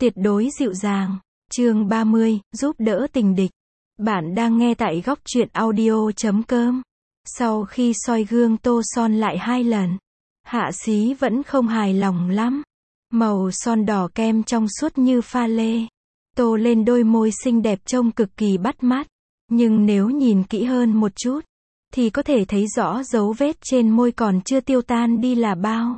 Tuyệt đối dịu dàng. Chương 30, giúp đỡ tình địch. Bạn đang nghe tại góc truyện audio.com. Sau khi soi gương tô son lại 2 lần, Hạ Xí vẫn không hài lòng lắm. Màu son đỏ kem trong suốt như pha lê, tô lên đôi môi xinh đẹp trông cực kỳ bắt mắt. Nhưng nếu nhìn kỹ hơn một chút, thì có thể thấy rõ dấu vết trên môi còn chưa tiêu tan đi là bao.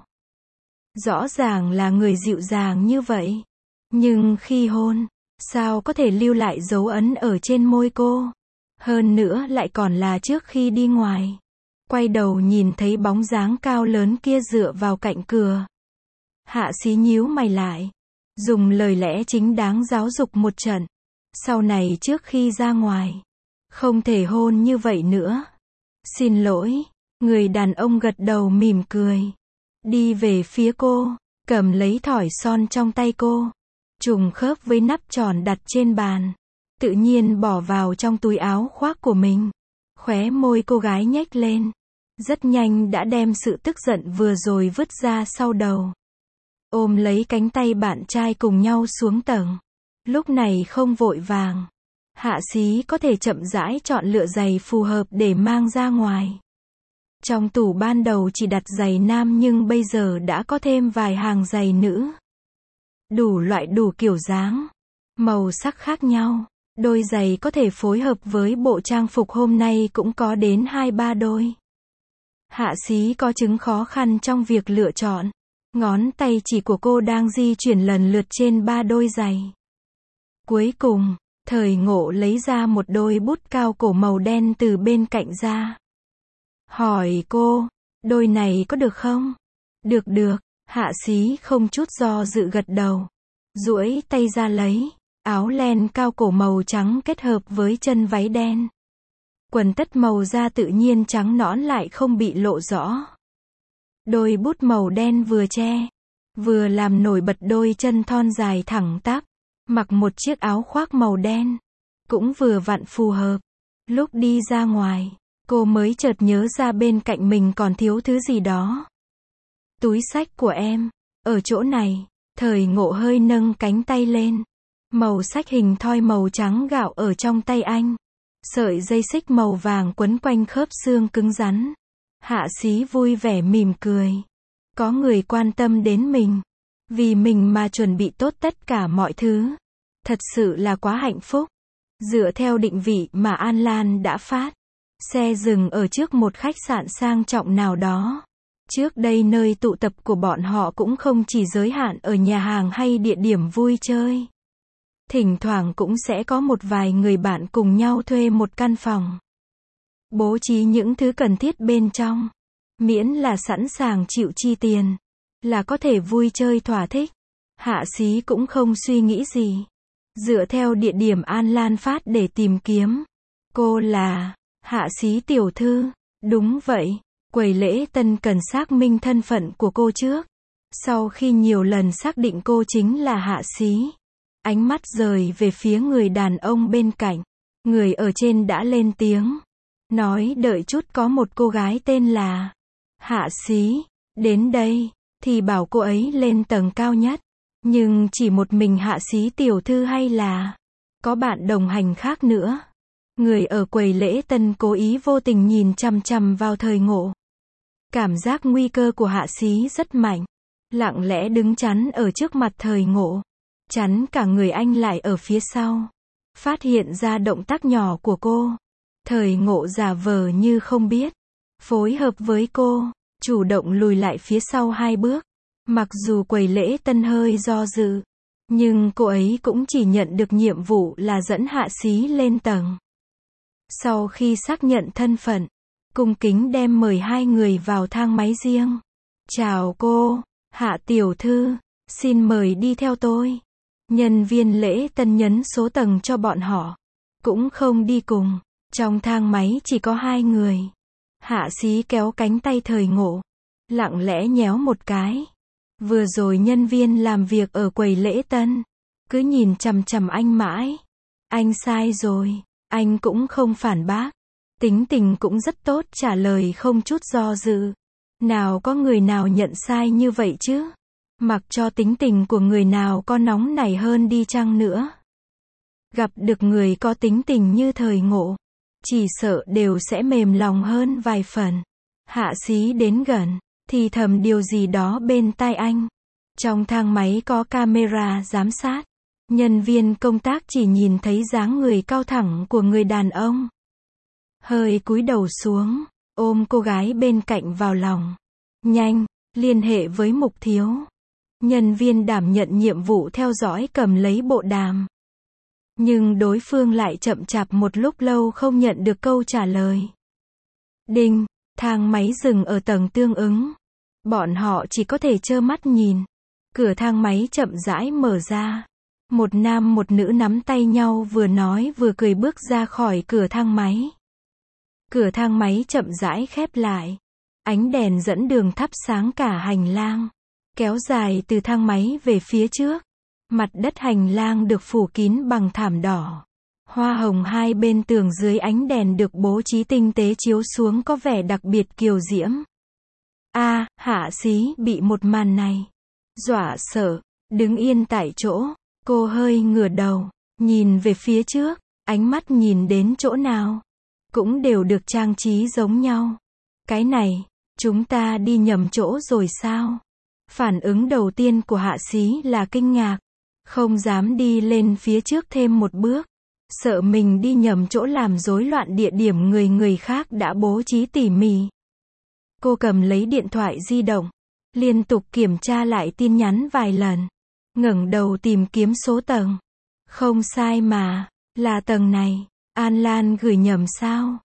Rõ ràng là người dịu dàng như vậy, nhưng khi hôn, sao có thể lưu lại dấu ấn ở trên môi cô? Hơn nữa lại còn là trước khi đi ngoài. Quay đầu nhìn thấy bóng dáng cao lớn kia dựa vào cạnh cửa. Hạ Xí nhíu mày lại, dùng lời lẽ chính đáng giáo dục một trận. Sau này trước khi ra ngoài, không thể hôn như vậy nữa. Xin lỗi. Người đàn ông gật đầu mỉm cười, đi về phía cô, cầm lấy thỏi son trong tay cô, trùng khớp với nắp tròn đặt trên bàn, tự nhiên bỏ vào trong túi áo khoác của mình. Khóe môi cô gái nhếch lên, rất nhanh đã đem sự tức giận vừa rồi vứt ra sau đầu. Ôm lấy cánh tay bạn trai cùng nhau xuống tầng. Lúc này không vội vàng, Hạ Xí có thể chậm rãi chọn lựa giày phù hợp để mang ra ngoài. Trong tủ ban đầu chỉ đặt giày nam nhưng bây giờ đã có thêm vài hàng giày nữ. Đủ loại đủ kiểu dáng, màu sắc khác nhau. Đôi giày có thể phối hợp với bộ trang phục hôm nay cũng có đến 2-3 đôi. Hạ Xí có chứng khó khăn trong việc lựa chọn. Ngón tay chỉ của cô đang di chuyển lần lượt trên 3 đôi giày. Cuối cùng, Thời Ngộ lấy ra một đôi bút cao cổ màu đen từ bên cạnh ra. Hỏi cô, đôi này có được không? Được được, Hạ Xí không chút do dự gật đầu. Duỗi tay ra lấy, áo len cao cổ màu trắng kết hợp với chân váy đen. Quần tất màu da tự nhiên trắng nõn lại không bị lộ rõ. Đôi bút màu đen vừa che, vừa làm nổi bật đôi chân thon dài thẳng tắp. Mặc một chiếc áo khoác màu đen, cũng vừa vặn phù hợp. Lúc đi ra ngoài, cô mới chợt nhớ ra bên cạnh mình còn thiếu thứ gì đó. Túi xách của em, ở chỗ này. Thời Ngộ hơi nâng cánh tay lên. Màu xách hình thoi màu trắng gạo ở trong tay anh. Sợi dây xích màu vàng quấn quanh khớp xương cứng rắn. Hạ Xí vui vẻ mỉm cười. Có người quan tâm đến mình. Vì mình mà chuẩn bị tốt tất cả mọi thứ. Thật sự là quá hạnh phúc. Dựa theo định vị mà An Lan đã phát, xe dừng ở trước một khách sạn sang trọng nào đó. Trước đây nơi tụ tập của bọn họ cũng không chỉ giới hạn ở nhà hàng hay địa điểm vui chơi. Thỉnh thoảng cũng sẽ có một vài người bạn cùng nhau thuê một căn phòng. Bố trí những thứ cần thiết bên trong. Miễn là sẵn sàng chịu chi tiền, là có thể vui chơi thỏa thích. Hạ Xí cũng không suy nghĩ gì. Dựa theo địa điểm An Lan phát để tìm kiếm. Cô là Hạ Xí tiểu thư. Đúng vậy. Quầy lễ tân cần xác minh thân phận của cô trước. Sau khi nhiều lần xác định cô chính là Hạ Xí, ánh mắt rời về phía người đàn ông bên cạnh. Người ở trên đã lên tiếng, nói đợi chút có một cô gái tên là Hạ Xí đến đây, thì bảo cô ấy lên tầng cao nhất. Nhưng chỉ một mình Hạ Xí tiểu thư hay là có bạn đồng hành khác nữa? Người ở quầy lễ tân cố ý vô tình nhìn chằm chằm vào Thời Ngộ. Cảm giác nguy cơ của Hạ Xí rất mạnh. Lặng lẽ đứng chắn ở trước mặt Thời Ngộ. Chắn cả người anh lại ở phía sau. Phát hiện ra động tác nhỏ của cô. Thời Ngộ giả vờ như không biết. Phối hợp với cô, chủ động lùi lại phía sau 2 bước. Mặc dù quầy lễ tân hơi do dự, nhưng cô ấy cũng chỉ nhận được nhiệm vụ là dẫn Hạ Xí lên tầng. Sau khi xác nhận thân phận, cung kính đem mời 2 người vào thang máy riêng. Chào cô, Hạ tiểu thư, xin mời đi theo tôi. Nhân viên lễ tân nhấn số tầng cho bọn họ. Cũng không đi cùng. Trong thang máy chỉ có 2 người. Hạ Xí kéo cánh tay Thời Ngộ, lặng lẽ nhéo một cái. Vừa rồi nhân viên làm việc ở quầy lễ tân cứ nhìn chằm chằm anh mãi. Anh sai rồi. Anh cũng không phản bác. Tính tình cũng rất tốt, trả lời không chút do dự. Nào có người nào nhận sai như vậy chứ? Mặc cho tính tình của người nào có nóng nảy hơn đi chăng nữa, gặp được người có tính tình như Thời Ngộ, chỉ sợ đều sẽ mềm lòng hơn vài phần. Hạ Xí đến gần, thì thầm điều gì đó bên tai anh. Trong thang máy có camera giám sát. Nhân viên công tác chỉ nhìn thấy dáng người cao thẳng của người đàn ông. Hơi cúi đầu xuống, ôm cô gái bên cạnh vào lòng. Nhanh, liên hệ với Mục thiếu. Nhân viên đảm nhận nhiệm vụ theo dõi cầm lấy bộ đàm. Nhưng đối phương lại chậm chạp một lúc lâu không nhận được câu trả lời. Đinh, thang máy dừng ở tầng tương ứng. Bọn họ chỉ có thể trơ mắt nhìn. Cửa thang máy chậm rãi mở ra. Một nam một nữ nắm tay nhau vừa nói vừa cười bước ra khỏi cửa thang máy. Cửa thang máy chậm rãi khép lại. Ánh đèn dẫn đường thắp sáng cả hành lang. Kéo dài từ thang máy về phía trước. Mặt đất hành lang được phủ kín bằng thảm đỏ. Hoa hồng hai bên tường dưới ánh đèn được bố trí tinh tế chiếu xuống có vẻ đặc biệt kiều diễm. Hạ Xí bị một màn này dọa sợ, đứng yên tại chỗ. Cô hơi ngửa đầu, nhìn về phía trước, ánh mắt nhìn đến chỗ nào cũng đều được trang trí giống nhau. Cái này, chúng ta đi nhầm chỗ rồi sao? Phản ứng đầu tiên của Hạ Xí là kinh ngạc, không dám đi lên phía trước thêm một bước, sợ mình đi nhầm chỗ làm rối loạn địa điểm người khác đã bố trí tỉ mỉ. Cô cầm lấy điện thoại di động, liên tục kiểm tra lại tin nhắn vài lần, ngẩng đầu tìm kiếm số tầng. Không sai mà, là tầng này. An Lan gửi nhầm sao?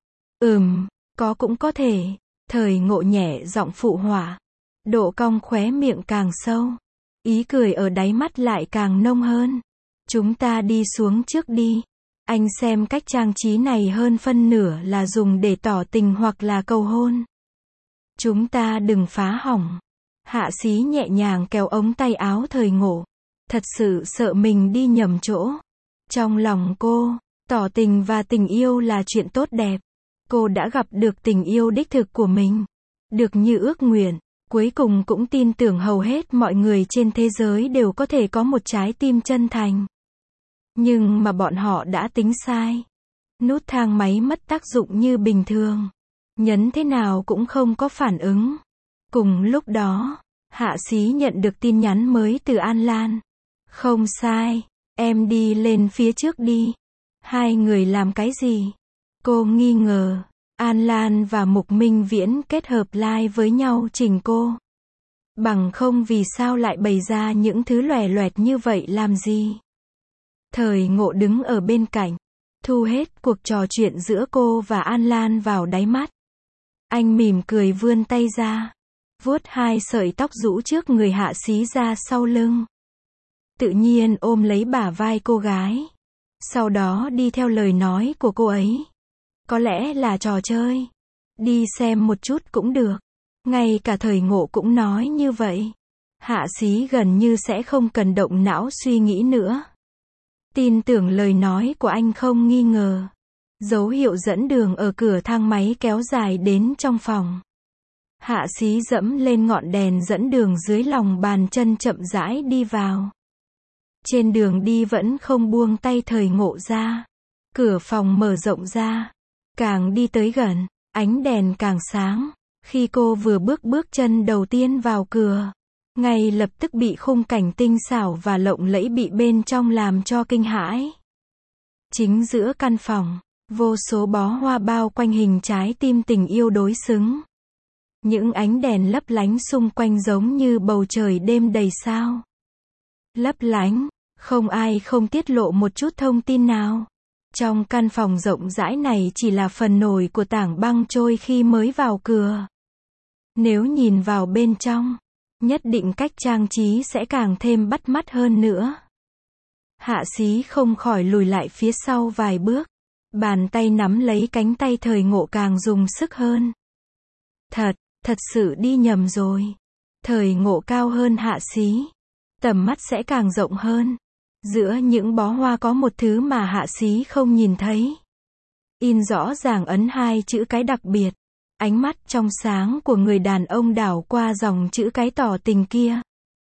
Có cũng có thể. Thời Ngộ nhẹ giọng phụ họa. Độ cong khóe miệng càng sâu, ý cười ở đáy mắt lại càng nông hơn. Chúng ta đi xuống trước đi. Anh xem cách trang trí này hơn phân nửa là dùng để tỏ tình hoặc là cầu hôn. Chúng ta đừng phá hỏng. Hạ Xí nhẹ nhàng kéo ống tay áo Thời Ngộ. Thật sự sợ mình đi nhầm chỗ. Trong lòng cô, tỏ tình và tình yêu là chuyện tốt đẹp. Cô đã gặp được tình yêu đích thực của mình. Được như ước nguyện. Cuối cùng cũng tin tưởng hầu hết mọi người trên thế giới đều có thể có một trái tim chân thành. Nhưng mà bọn họ đã tính sai. Nút thang máy mất tác dụng như bình thường. Nhấn thế nào cũng không có phản ứng. Cùng lúc đó, Hạ Xí nhận được tin nhắn mới từ An Lan. Không sai, em đi lên phía trước đi. Hai người làm cái gì? Cô nghi ngờ. An Lan và Mục Minh Viễn kết hợp like với nhau chỉnh cô. Bằng không vì sao lại bày ra những thứ lòe loẹt như vậy làm gì? Thời Ngộ đứng ở bên cạnh, thu hết cuộc trò chuyện giữa cô và An Lan vào đáy mắt. Anh mỉm cười vươn tay ra, vuốt hai sợi tóc rũ trước người Hạ Xí ra sau lưng. Tự nhiên ôm lấy bả vai cô gái. Sau đó đi theo lời nói của cô ấy. Có lẽ là trò chơi. Đi xem một chút cũng được. Ngay cả Thời Ngộ cũng nói như vậy. Hạ Xí gần như sẽ không cần động não suy nghĩ nữa. Tin tưởng lời nói của anh không nghi ngờ. Dấu hiệu dẫn đường ở cửa thang máy kéo dài đến trong phòng. Hạ Xí dẫm lên ngọn đèn dẫn đường dưới lòng bàn chân chậm rãi đi vào. Trên đường đi vẫn không buông tay Thời Ngộ ra. Cửa phòng mở rộng ra. Càng đi tới gần, ánh đèn càng sáng. Khi cô vừa bước chân đầu tiên vào cửa, ngay lập tức bị khung cảnh tinh xảo và lộng lẫy bị bên trong làm cho kinh hãi. Chính giữa căn phòng, vô số bó hoa bao quanh hình trái tim tình yêu đối xứng. Những ánh đèn lấp lánh xung quanh giống như bầu trời đêm đầy sao. Lấp lánh, không ai không tiết lộ một chút thông tin nào. Trong căn phòng rộng rãi này chỉ là phần nổi của tảng băng trôi khi mới vào cửa. Nếu nhìn vào bên trong, nhất định cách trang trí sẽ càng thêm bắt mắt hơn nữa. Hạ Xí không khỏi lùi lại phía sau vài bước. Bàn tay nắm lấy cánh tay Thời Ngộ càng dùng sức hơn. Thật sự đi nhầm rồi. Thời Ngộ cao hơn Hạ Xí. Tầm mắt sẽ càng rộng hơn. Giữa những bó hoa có một thứ mà Hạ Xí không nhìn thấy. In rõ ràng ấn hai chữ cái đặc biệt. Ánh mắt trong sáng của người đàn ông đảo qua dòng chữ cái tỏ tình kia.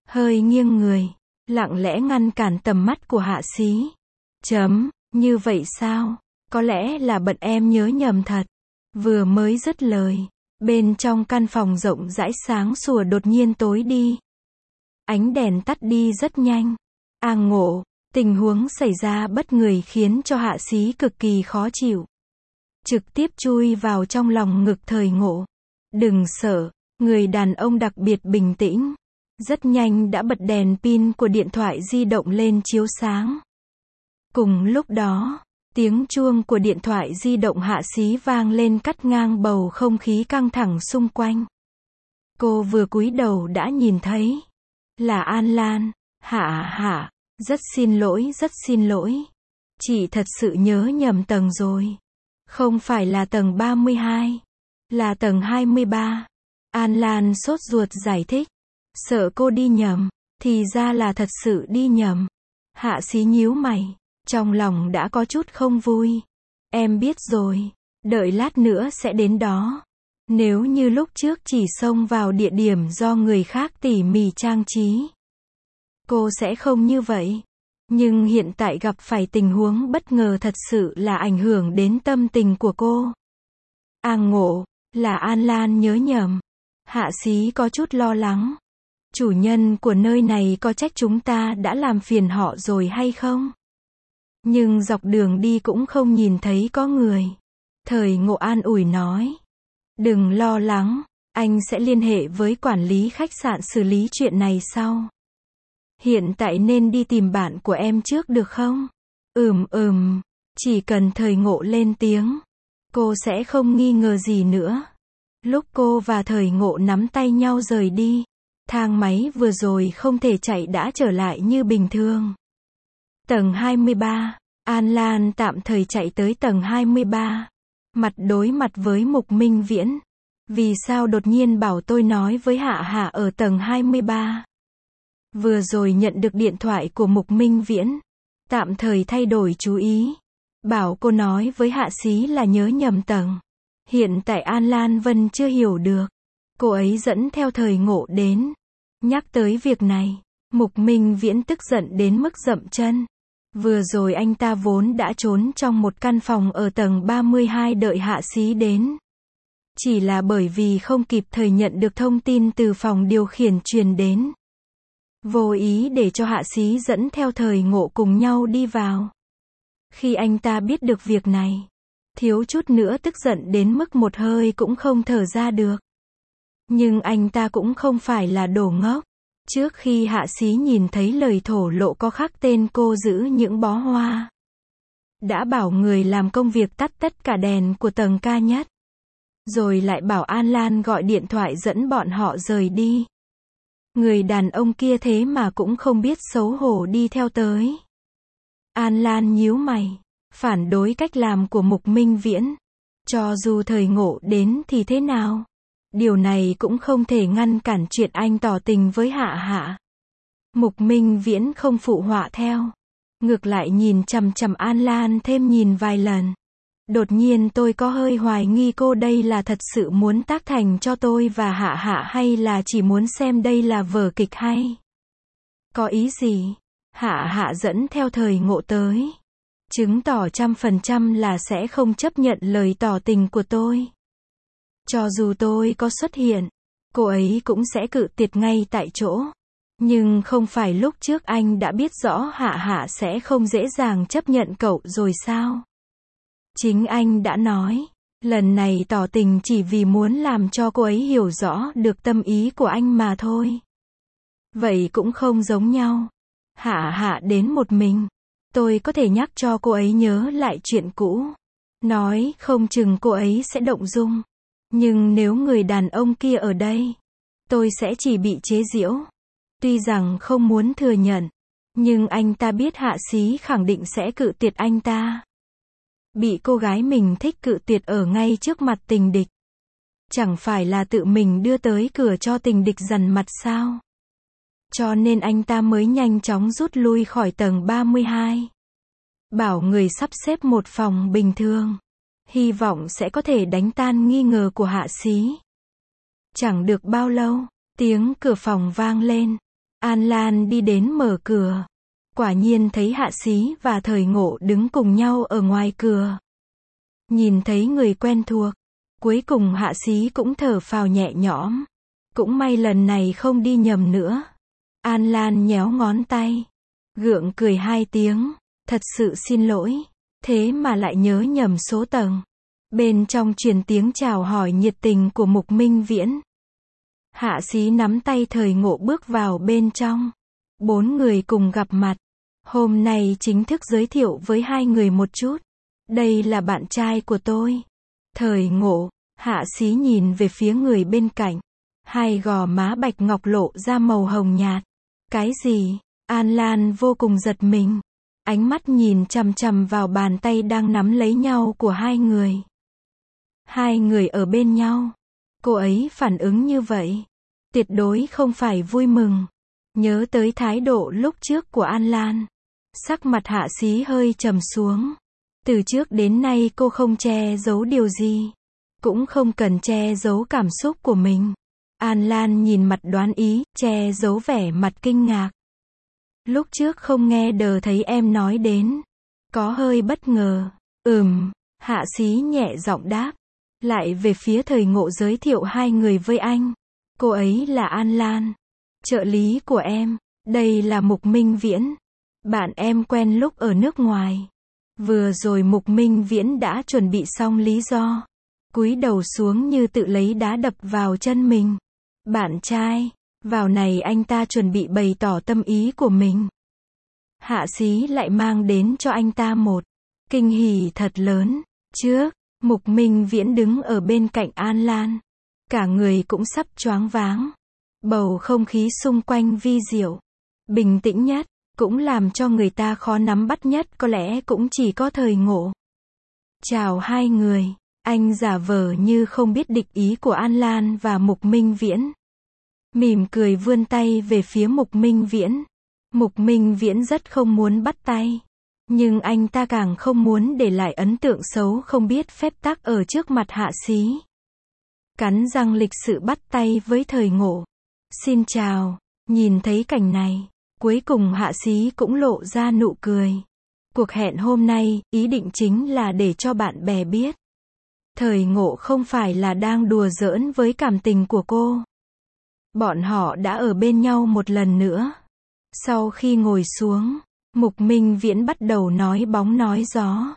hơi nghiêng người, lặng lẽ ngăn cản tầm mắt của Hạ Xí. Như vậy sao? Có lẽ là bận em nhớ nhầm thật. Vừa mới dứt lời, bên trong căn phòng rộng rãi sáng sủa đột nhiên tối đi. Ánh đèn tắt đi rất nhanh. Ngộ, tình huống xảy ra bất ngờ khiến cho Hạ Xí cực kỳ khó chịu. Trực tiếp chui vào trong lòng ngực Thời Ngộ. Đừng sợ, người đàn ông đặc biệt bình tĩnh. Rất nhanh đã bật đèn pin của điện thoại di động lên chiếu sáng. Cùng lúc đó, tiếng chuông của điện thoại di động Hạ Xí vang lên cắt ngang bầu không khí căng thẳng xung quanh. Cô vừa cúi đầu đã nhìn thấy. Là An Lan. Hạ, rất xin lỗi. Chị thật sự nhớ nhầm tầng rồi. Không phải là tầng 32, là tầng 23. An Lan sốt ruột giải thích. Sợ cô đi nhầm, thì ra là thật sự đi nhầm. Hạ Xí nhíu mày, trong lòng đã có chút không vui. Em biết rồi, đợi lát nữa sẽ đến đó. Nếu như lúc trước chỉ xông vào địa điểm do người khác tỉ mỉ trang trí, cô sẽ không như vậy. Nhưng hiện tại gặp phải tình huống bất ngờ thật sự là ảnh hưởng đến tâm tình của cô. Ngộ, là An Lan nhớ nhầm. Hạ Xí có chút lo lắng. Chủ nhân của nơi này có trách chúng ta đã làm phiền họ rồi hay không? Nhưng dọc đường đi cũng không nhìn thấy có người. Thời Ngộ an ủi nói. Đừng lo lắng, anh sẽ liên hệ với quản lý khách sạn xử lý chuyện này sau. Hiện tại nên đi tìm bạn của em trước được không? Chỉ cần Thời Ngộ lên tiếng, cô sẽ không nghi ngờ gì nữa. Lúc cô và Thời Ngộ nắm tay nhau rời đi, thang máy vừa rồi không thể chạy đã trở lại như bình thường. Tầng 23, An Lan tạm thời chạy tới tầng 23. Mặt đối mặt với Mục Minh Viễn. Vì sao đột nhiên bảo tôi nói với Hạ ở tầng 23? Vừa rồi nhận được điện thoại của Mục Minh Viễn. Tạm thời thay đổi chú ý. Bảo cô nói với Hạ Xí là nhớ nhầm tầng. Hiện tại An Lan Vân chưa hiểu được. Cô ấy dẫn theo Thời Ngộ đến. Nhắc tới việc này, Mục Minh Viễn tức giận đến mức dậm chân. Vừa rồi anh ta vốn đã trốn trong một căn phòng ở tầng 32 đợi Hạ Xí đến. Chỉ là bởi vì không kịp thời nhận được thông tin từ phòng điều khiển truyền đến. Vô ý để cho Hạ Xí dẫn theo Thời Ngộ cùng nhau đi vào. Khi anh ta biết được việc này, thiếu chút nữa tức giận đến mức một hơi cũng không thở ra được. Nhưng anh ta cũng không phải là đồ ngốc. Trước khi Hạ Xí nhìn thấy lời thổ lộ có khắc tên cô giữ những bó hoa, đã bảo người làm công việc tắt tất cả đèn của tầng cao nhất. Rồi lại bảo An Lan gọi điện thoại dẫn bọn họ rời đi. Người đàn ông kia thế mà cũng không biết xấu hổ đi theo tới. An Lan nhíu mày, phản đối cách làm của Mục Minh Viễn. Cho dù Thời Ngộ đến thì thế nào? Điều này cũng không thể ngăn cản chuyện anh tỏ tình với Hạ. Mục Minh Viễn không phụ họa theo. Ngược lại nhìn chằm chằm An Lan thêm nhìn vài lần. Đột nhiên tôi có hơi hoài nghi cô đây là thật sự muốn tác thành cho tôi và Hạ hay là chỉ muốn xem đây là vở kịch hay. Có ý gì? Hạ dẫn theo Thời Ngộ tới. Chứng tỏ 100% là sẽ không chấp nhận lời tỏ tình của tôi. Cho dù tôi có xuất hiện, cô ấy cũng sẽ cự tuyệt ngay tại chỗ. Nhưng không phải lúc trước anh đã biết rõ Hạ sẽ không dễ dàng chấp nhận cậu rồi sao? Chính anh đã nói, lần này tỏ tình chỉ vì muốn làm cho cô ấy hiểu rõ được tâm ý của anh mà thôi. Vậy cũng không giống nhau. Hạ đến một mình, tôi có thể nhắc cho cô ấy nhớ lại chuyện cũ. Nói không chừng cô ấy sẽ động dung. Nhưng nếu người đàn ông kia ở đây, tôi sẽ chỉ bị chế giễu. Tuy rằng không muốn thừa nhận, nhưng anh ta biết Hạ Xí khẳng định sẽ cự tuyệt anh ta. Bị cô gái mình thích cự tuyệt ở ngay trước mặt tình địch. Chẳng phải là tự mình đưa tới cửa cho tình địch dằn mặt sao? Cho nên anh ta mới nhanh chóng rút lui khỏi tầng 32. Bảo người sắp xếp một phòng bình thường. Hy vọng sẽ có thể đánh tan nghi ngờ của Hạ Xí. Chẳng được bao lâu, tiếng cửa phòng vang lên. An Lan đi đến mở cửa. Quả nhiên thấy Hạ Xí và Thời Ngộ đứng cùng nhau ở ngoài cửa. Nhìn thấy người quen thuộc, cuối cùng Hạ Xí cũng thở phào nhẹ nhõm. Cũng may lần này không đi nhầm nữa. An Lan nhéo ngón tay, gượng cười 2 tiếng, thật sự xin lỗi, thế mà lại nhớ nhầm số tầng. Bên trong truyền tiếng chào hỏi nhiệt tình của Mục Minh Viễn. Hạ Xí nắm tay Thời Ngộ bước vào bên trong. 4 người cùng gặp mặt. Hôm nay chính thức giới thiệu với 2 người một chút. Đây là bạn trai của tôi. Thời Ngộ. Hạ Xí nhìn về phía người bên cạnh. 2 gò má bạch ngọc lộ ra màu hồng nhạt. Cái gì? An Lan vô cùng giật mình. Ánh mắt nhìn chằm chằm vào bàn tay đang nắm lấy nhau của 2 người. 2 người ở bên nhau. Cô ấy phản ứng như vậy. Tuyệt đối không phải vui mừng. Nhớ tới thái độ lúc trước của An Lan. Sắc mặt Hạ Xí hơi trầm xuống. Từ trước đến nay cô không che giấu điều gì. Cũng không cần che giấu cảm xúc của mình. An Lan nhìn mặt đoán ý, che giấu vẻ mặt kinh ngạc. Lúc trước không nghe đờ thấy em nói đến. Có hơi bất ngờ. Hạ Xí nhẹ giọng đáp. Lại về phía Thời Ngộ giới thiệu 2 người với anh. Cô ấy là An Lan. Trợ lý của em. Đây là Mục Minh Viễn. Bạn em quen lúc ở nước ngoài. Vừa rồi Mục Minh Viễn đã chuẩn bị xong lý do. Cúi đầu xuống như tự lấy đá đập vào chân mình. Bạn trai. Vào này anh ta chuẩn bị bày tỏ tâm ý của mình. Hạ Xí lại mang đến cho anh ta một kinh hỉ thật lớn. Trước, Mục Minh Viễn đứng ở bên cạnh An Lan. Cả người cũng sắp choáng váng. Bầu không khí xung quanh vi diệu. Bình tĩnh nhất, cũng làm cho người ta khó nắm bắt nhất có lẽ cũng chỉ có Thời Ngộ. Chào 2 người. Anh giả vờ như không biết địch ý của An Lan và Mục Minh Viễn. Mỉm cười vươn tay về phía Mục Minh Viễn. Mục Minh Viễn rất không muốn bắt tay. Nhưng anh ta càng không muốn để lại ấn tượng xấu không biết phép tắc ở trước mặt Hạ Xí. Cắn răng lịch sự bắt tay với Thời Ngộ. Xin chào. Nhìn thấy cảnh này, cuối cùng Hạ Xí cũng lộ ra nụ cười. Cuộc hẹn hôm nay, ý định chính là để cho bạn bè biết. Thời Ngộ không phải là đang đùa giỡn với cảm tình của cô. Bọn họ đã ở bên nhau một lần nữa. Sau khi ngồi xuống, Mục Minh Viễn bắt đầu nói bóng nói gió.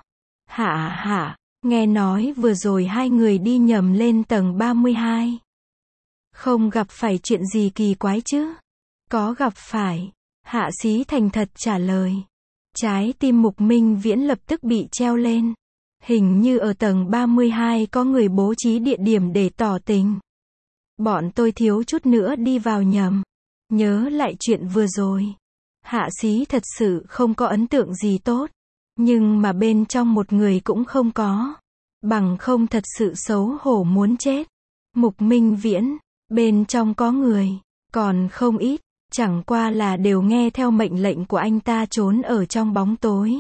Hạ, nghe nói vừa rồi 2 người đi nhầm lên tầng 32. Không gặp phải chuyện gì kỳ quái chứ? Có gặp phải. Hạ Xí thành thật trả lời. Trái tim Mục Minh Viễn lập tức bị treo lên. Hình như ở tầng 32 có người bố trí địa điểm để tỏ tình. Bọn tôi thiếu chút nữa đi vào nhầm. Nhớ lại chuyện vừa rồi. Hạ Xí thật sự không có ấn tượng gì tốt. Nhưng mà bên trong một người cũng không có. Bằng không thật sự xấu hổ muốn chết. Mục Minh Viễn, bên trong có người. Còn không ít. Chẳng qua là đều nghe theo mệnh lệnh của anh ta trốn ở trong bóng tối.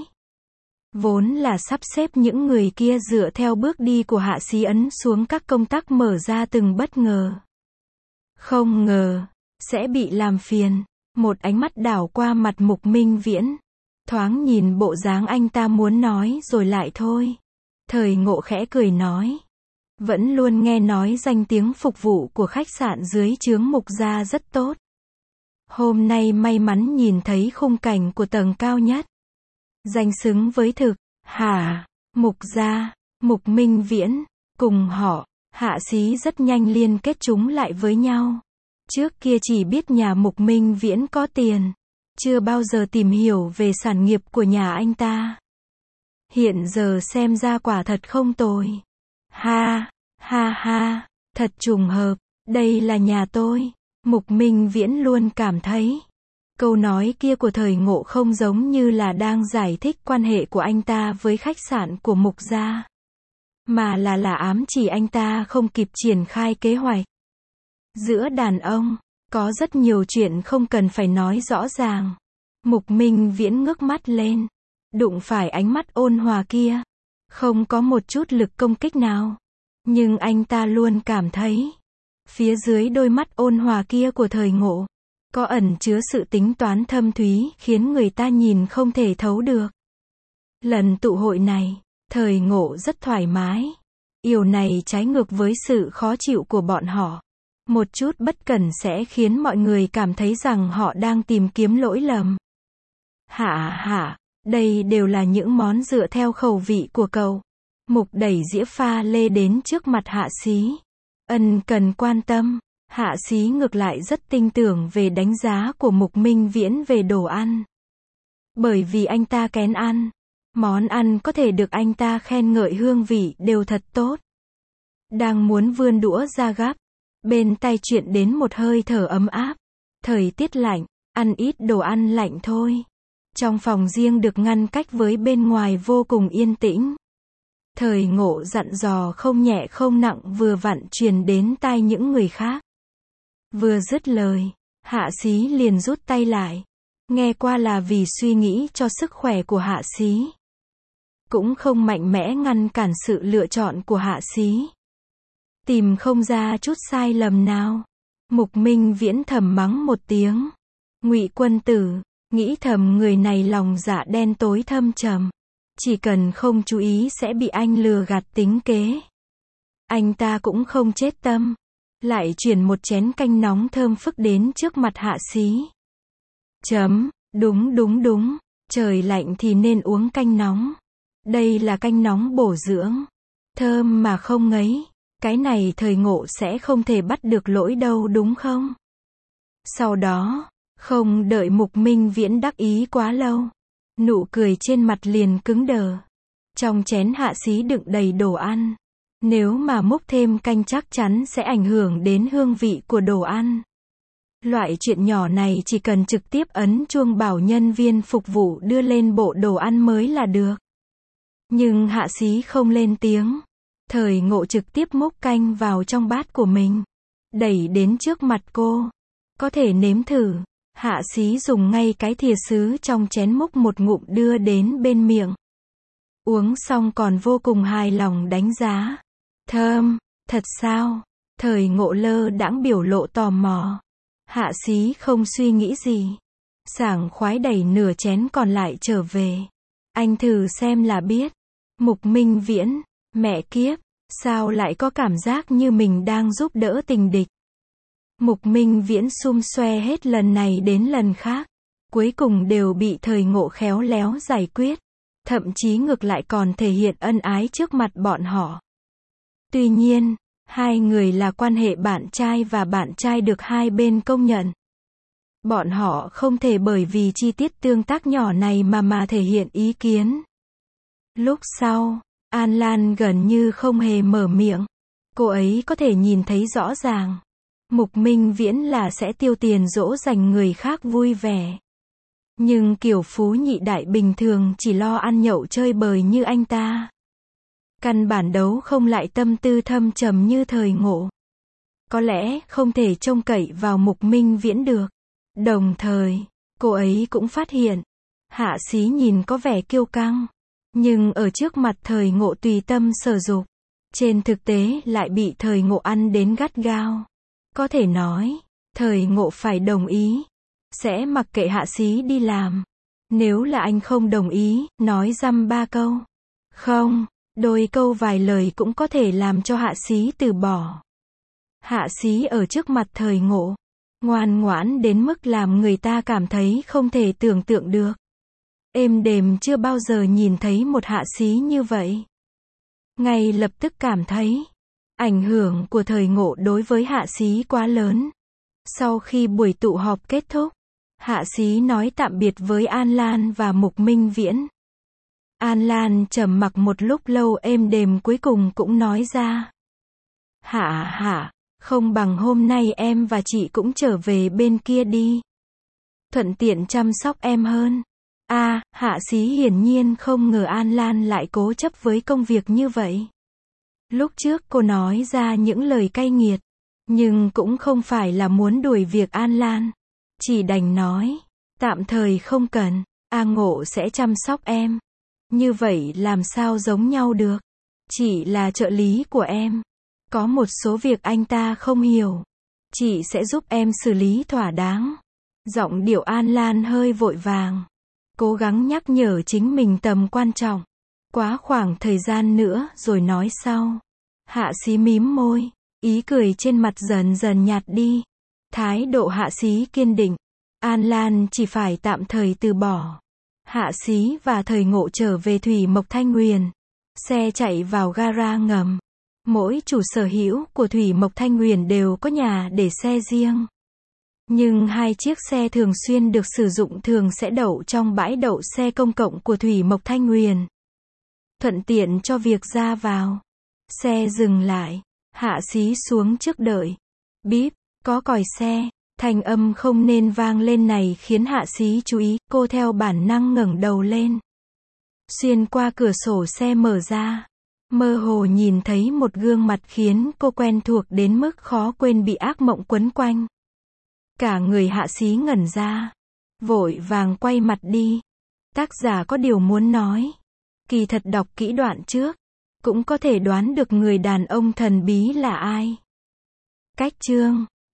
Vốn là sắp xếp những người kia dựa theo bước đi của Hạ Xí ấn xuống các công tắc mở ra từng bất ngờ. Không ngờ, sẽ bị làm phiền. Một ánh mắt đảo qua mặt Mục Minh Viễn. Thoáng nhìn bộ dáng anh ta muốn nói rồi lại thôi. Thời Ngộ khẽ cười nói. Vẫn luôn nghe nói danh tiếng phục vụ của khách sạn dưới trướng Mục gia rất tốt. Hôm nay may mắn nhìn thấy khung cảnh của tầng cao nhất. Danh xứng với thực. Hả? Mục gia, Mục Minh Viễn, cùng họ, Hạ Xí rất nhanh liên kết chúng lại với nhau. Trước kia chỉ biết nhà Mục Minh Viễn có tiền. Chưa bao giờ tìm hiểu về sản nghiệp của nhà anh ta. Hiện giờ xem ra quả thật không tồi. Ha, thật trùng hợp, đây là nhà tôi. Mục Minh Viễn luôn cảm thấy. Câu nói kia của Thời Ngộ không giống như là đang giải thích quan hệ của anh ta với khách sạn của Mục gia. Mà là ám chỉ anh ta không kịp triển khai kế hoạch. Giữa đàn ông, có rất nhiều chuyện không cần phải nói rõ ràng. Mục Minh Viễn ngước mắt lên. Đụng phải ánh mắt ôn hòa kia. Không có một chút lực công kích nào. Nhưng anh ta luôn cảm thấy. Phía dưới đôi mắt ôn hòa kia của Thời Ngộ. có ẩn chứa sự tính toán thâm thúy, khiến người ta nhìn không thể thấu được. Lần tụ hội này, Thời Ngộ rất thoải mái. Điều này trái ngược với sự khó chịu của bọn họ. Một chút bất cẩn sẽ khiến mọi người cảm thấy rằng họ đang tìm kiếm lỗi lầm. Hạ, đây đều là những món dựa theo khẩu vị của cậu. Mục đẩy dĩa pha lê đến trước mặt Hạ Xí. Ân cần quan tâm. Hạ Xí ngược lại rất tin tưởng về đánh giá của Mục Minh Viễn về đồ ăn. Bởi vì anh ta kén ăn. Món ăn có thể được anh ta khen ngợi hương vị đều thật tốt. Đang muốn vươn đũa ra gắp, bên tai chuyện đến một hơi thở ấm áp. Thời tiết lạnh, ăn ít đồ ăn lạnh thôi. Trong phòng riêng được ngăn cách với bên ngoài vô cùng yên tĩnh. Thời Ngộ dặn dò không nhẹ không nặng vừa vặn truyền đến tai những người khác. Vừa dứt lời, Hạ Xí liền rút tay lại. Nghe qua là vì suy nghĩ cho sức khỏe của Hạ Xí. Cũng không mạnh mẽ ngăn cản sự lựa chọn của Hạ Xí. Tìm không ra chút sai lầm nào. Mục Minh Viễn thầm mắng một tiếng. Ngụy Quân Tử, nghĩ thầm người này lòng dạ đen tối thâm trầm. Chỉ cần không chú ý sẽ bị anh lừa gạt tính kế. Anh ta cũng không chết tâm. Lại chuyển một chén canh nóng thơm phức đến trước mặt Hạ Xí. Đúng. Trời lạnh thì nên uống canh nóng. Đây là canh nóng bổ dưỡng. Thơm mà không ngấy. Cái này Thời Ngộ sẽ không thể bắt được lỗi đâu đúng không? Sau đó, không đợi Mục Minh Viễn đắc ý quá lâu. Nụ cười trên mặt liền cứng đờ. Trong chén Hạ Xí đựng đầy đồ ăn. Nếu mà múc thêm canh chắc chắn sẽ ảnh hưởng đến hương vị của đồ ăn. Loại chuyện nhỏ này chỉ cần trực tiếp ấn chuông bảo nhân viên phục vụ đưa lên bộ đồ ăn mới là được. Nhưng Hạ Xí không lên tiếng. Thời Ngộ trực tiếp múc canh vào trong bát của mình. Đẩy đến trước mặt cô. Có thể nếm thử. Hạ Xí dùng ngay cái thìa sứ trong chén múc một ngụm đưa đến bên miệng. Uống xong còn vô cùng hài lòng đánh giá. Thơm, thật sao? Thời Ngộ lơ đãng biểu lộ tò mò. Hạ Xí không suy nghĩ gì. Sảng khoái đẩy nửa chén còn lại trở về. Anh thử xem là biết. Mục Minh Viễn, mẹ kiếp, sao lại có cảm giác như mình đang giúp đỡ tình địch. Mục Minh Viễn xum xoe hết lần này đến lần khác. Cuối cùng đều bị Thời Ngộ khéo léo giải quyết. Thậm chí ngược lại còn thể hiện ân ái trước mặt bọn họ. Tuy nhiên, hai người là quan hệ bạn trai và bạn trai được hai bên công nhận. Bọn họ không thể bởi vì chi tiết tương tác nhỏ này mà thể hiện ý kiến. Lúc sau, An Lan gần như không hề mở miệng. Cô ấy có thể nhìn thấy rõ ràng. Mục Minh Viễn là sẽ tiêu tiền dỗ dành người khác vui vẻ. Nhưng kiểu phú nhị đại bình thường chỉ lo ăn nhậu chơi bời như anh ta. Căn bản đấu không lại tâm tư thâm trầm như Thời Ngộ. Có lẽ không thể trông cậy vào Mục Minh Viễn được. Đồng thời, cô ấy cũng phát hiện, Hạ Xí nhìn có vẻ kiêu căng. Nhưng ở trước mặt Thời Ngộ tùy tâm sở dục. Trên thực tế lại bị Thời Ngộ ăn đến gắt gao. Có thể nói, Thời Ngộ phải đồng ý. Sẽ mặc kệ Hạ Xí đi làm. Nếu là anh không đồng ý, nói dăm ba câu. Không, đôi câu vài lời cũng có thể làm cho Hạ Xí từ bỏ. Hạ Xí ở trước mặt Thời Ngộ. Ngoan ngoãn đến mức làm người ta cảm thấy không thể tưởng tượng được. Êm đềm chưa bao giờ nhìn thấy một Hạ Xí như vậy. Ngay lập tức cảm thấy, ảnh hưởng của Thời Ngộ đối với Hạ Xí quá lớn. Sau khi buổi tụ họp kết thúc, Hạ Xí nói tạm biệt với An Lan và Mục Minh Viễn. An Lan trầm mặc một lúc lâu êm đềm cuối cùng cũng nói ra. Hạ, không bằng hôm nay em và chị cũng trở về bên kia đi. Thuận tiện chăm sóc em hơn. Hạ Xí hiển nhiên không ngờ An Lan lại cố chấp với công việc như vậy. Lúc trước cô nói ra những lời cay nghiệt, nhưng cũng không phải là muốn đuổi việc An Lan. Chỉ đành nói, tạm thời không cần, Ngộ sẽ chăm sóc em. Như vậy làm sao giống nhau được? Chị là trợ lý của em. Có một số việc anh ta không hiểu. Chị sẽ giúp em xử lý thỏa đáng. Giọng điệu An Lan hơi vội vàng. Cố gắng nhắc nhở chính mình tầm quan trọng. Quá khoảng thời gian nữa rồi nói sau. Hạ Xí mím môi. Ý cười trên mặt dần dần nhạt đi. Thái độ Hạ Xí kiên định. An Lan chỉ phải tạm thời từ bỏ. Hạ Xí và Thời Ngộ trở về Thủy Mộc Thanh Nguyền. Xe chạy vào gara ngầm. Mỗi chủ sở hữu của Thủy Mộc Thanh Nguyền đều có nhà để xe riêng. Nhưng hai chiếc xe thường xuyên được sử dụng thường sẽ đậu trong bãi đậu xe công cộng của Thủy Mộc Thanh Nguyền. Thuận tiện cho việc ra vào. Xe dừng lại. Hạ Xí xuống trước đợi. Bíp, có còi xe. Thanh âm không nên vang lên này khiến Hạ Xí chú ý, cô theo bản năng ngẩng đầu lên. Xuyên qua cửa sổ xe mở ra. Mơ hồ nhìn thấy một gương mặt khiến cô quen thuộc đến mức khó quên bị ác mộng quấn quanh. Cả người Hạ Xí ngẩn ra. Vội vàng quay mặt đi. Tác giả có điều muốn nói. Kỳ thật đọc kỹ đoạn trước. Cũng có thể đoán được người đàn ông thần bí là ai. Cách chương